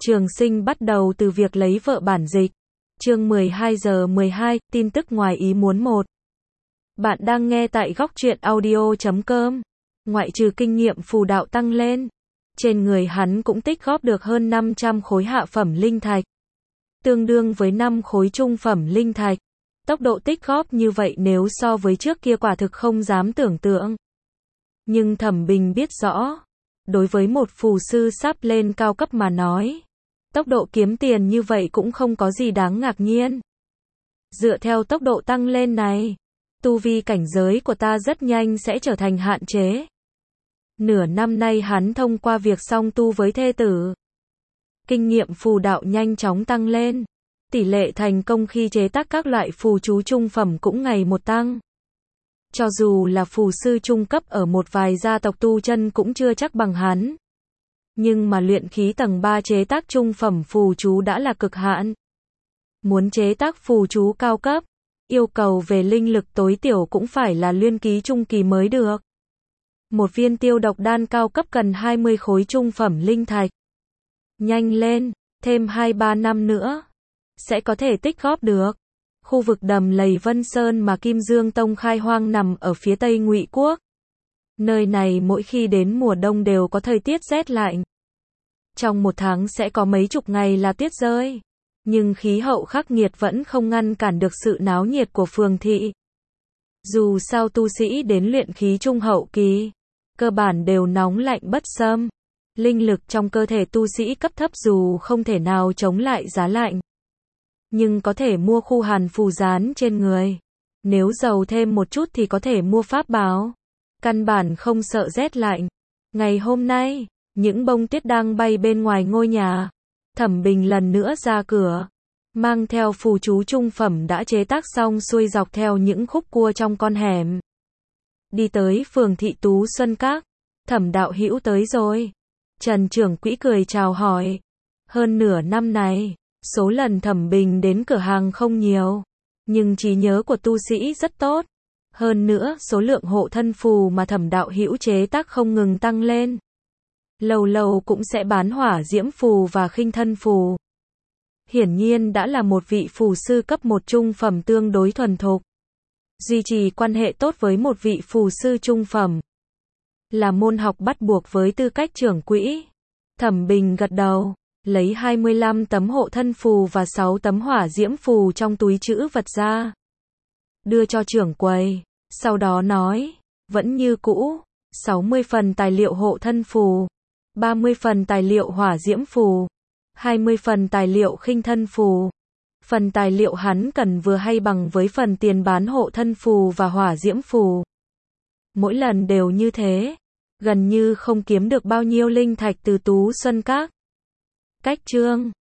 Trường Sinh bắt đầu từ việc lấy vợ bản dịch. Chương 12 giờ 12, tin tức ngoài ý muốn 1. Bạn đang nghe tại góc truyện audio.com. Ngoại trừ kinh nghiệm phù đạo tăng lên, trên người hắn cũng tích góp được hơn 500 khối hạ phẩm linh thạch, tương đương với 5 khối trung phẩm linh thạch. Tốc độ tích góp như vậy nếu so với trước kia quả thực không dám tưởng tượng. Nhưng Thẩm Bình biết rõ, đối với một phù sư sắp lên cao cấp mà nói, tốc độ kiếm tiền như vậy cũng không có gì đáng ngạc nhiên. Dựa theo tốc độ tăng lên này, tu vi cảnh giới của ta rất nhanh sẽ trở thành hạn chế. Nửa năm nay hắn thông qua việc song tu với thê tử, kinh nghiệm phù đạo nhanh chóng tăng lên, tỷ lệ thành công khi chế tác các loại phù chú trung phẩm cũng ngày một tăng. Cho dù là phù sư trung cấp ở một vài gia tộc tu chân cũng chưa chắc bằng hắn. Nhưng mà luyện khí tầng 3 chế tác trung phẩm phù chú đã là cực hạn. Muốn chế tác phù chú cao cấp, yêu cầu về linh lực tối thiểu cũng phải là luyện khí trung kỳ mới được. Một viên tiêu độc đan cao cấp cần 20 khối trung phẩm linh thạch. Nhanh lên, thêm 2-3 năm nữa, sẽ có thể tích góp được. Khu vực đầm lầy Vân Sơn mà Kim Dương Tông khai hoang nằm ở phía tây Ngụy Quốc. Nơi này mỗi khi đến mùa đông đều có thời tiết rét lạnh. Trong một tháng sẽ có mấy chục ngày là tuyết rơi. Nhưng khí hậu khắc nghiệt vẫn không ngăn cản được sự náo nhiệt của phường thị. Dù sao tu sĩ đến luyện khí trung hậu kỳ, cơ bản đều nóng lạnh bất xâm. Linh lực trong cơ thể tu sĩ cấp thấp dù không thể nào chống lại giá lạnh, nhưng có thể mua khu hàn phù dán trên người. Nếu giàu thêm một chút thì có thể mua pháp bảo. Căn bản không sợ rét lạnh. Ngày hôm nay, những bông tuyết đang bay bên ngoài ngôi nhà. Thẩm Bình lần nữa ra cửa, mang theo phù chú trung phẩm đã chế tác xong xuôi dọc theo những khúc cua trong con hẻm. Đi tới phường thị Tú Xuân Các. Thẩm đạo hữu tới rồi. Trần trưởng quỹ cười chào hỏi. Hơn nửa năm này, số lần Thẩm Bình đến cửa hàng không nhiều, nhưng trí nhớ của tu sĩ rất tốt. Hơn nữa, số lượng hộ thân phù mà Thẩm đạo hữu chế tác không ngừng tăng lên. Lâu lâu cũng sẽ bán hỏa diễm phù và khinh thân phù. Hiển nhiên đã là một vị phù sư cấp 1 trung phẩm tương đối thuần thục. Duy trì quan hệ tốt với một vị phù sư trung phẩm là môn học bắt buộc với tư cách trưởng quỹ. Thẩm Bình gật đầu, lấy 25 tấm hộ thân phù và 6 tấm hỏa diễm phù trong túi trữ vật ra, đưa cho trưởng quầy, sau đó nói, vẫn như cũ, 60 phần tài liệu hộ thân phù, 30 phần tài liệu hỏa diễm phù, 20 phần tài liệu khinh thân phù. Phần tài liệu hắn cần vừa hay bằng với phần tiền bán hộ thân phù và hỏa diễm phù. Mỗi lần đều như thế, gần như không kiếm được bao nhiêu linh thạch từ Tú Xuân Các. Cách chương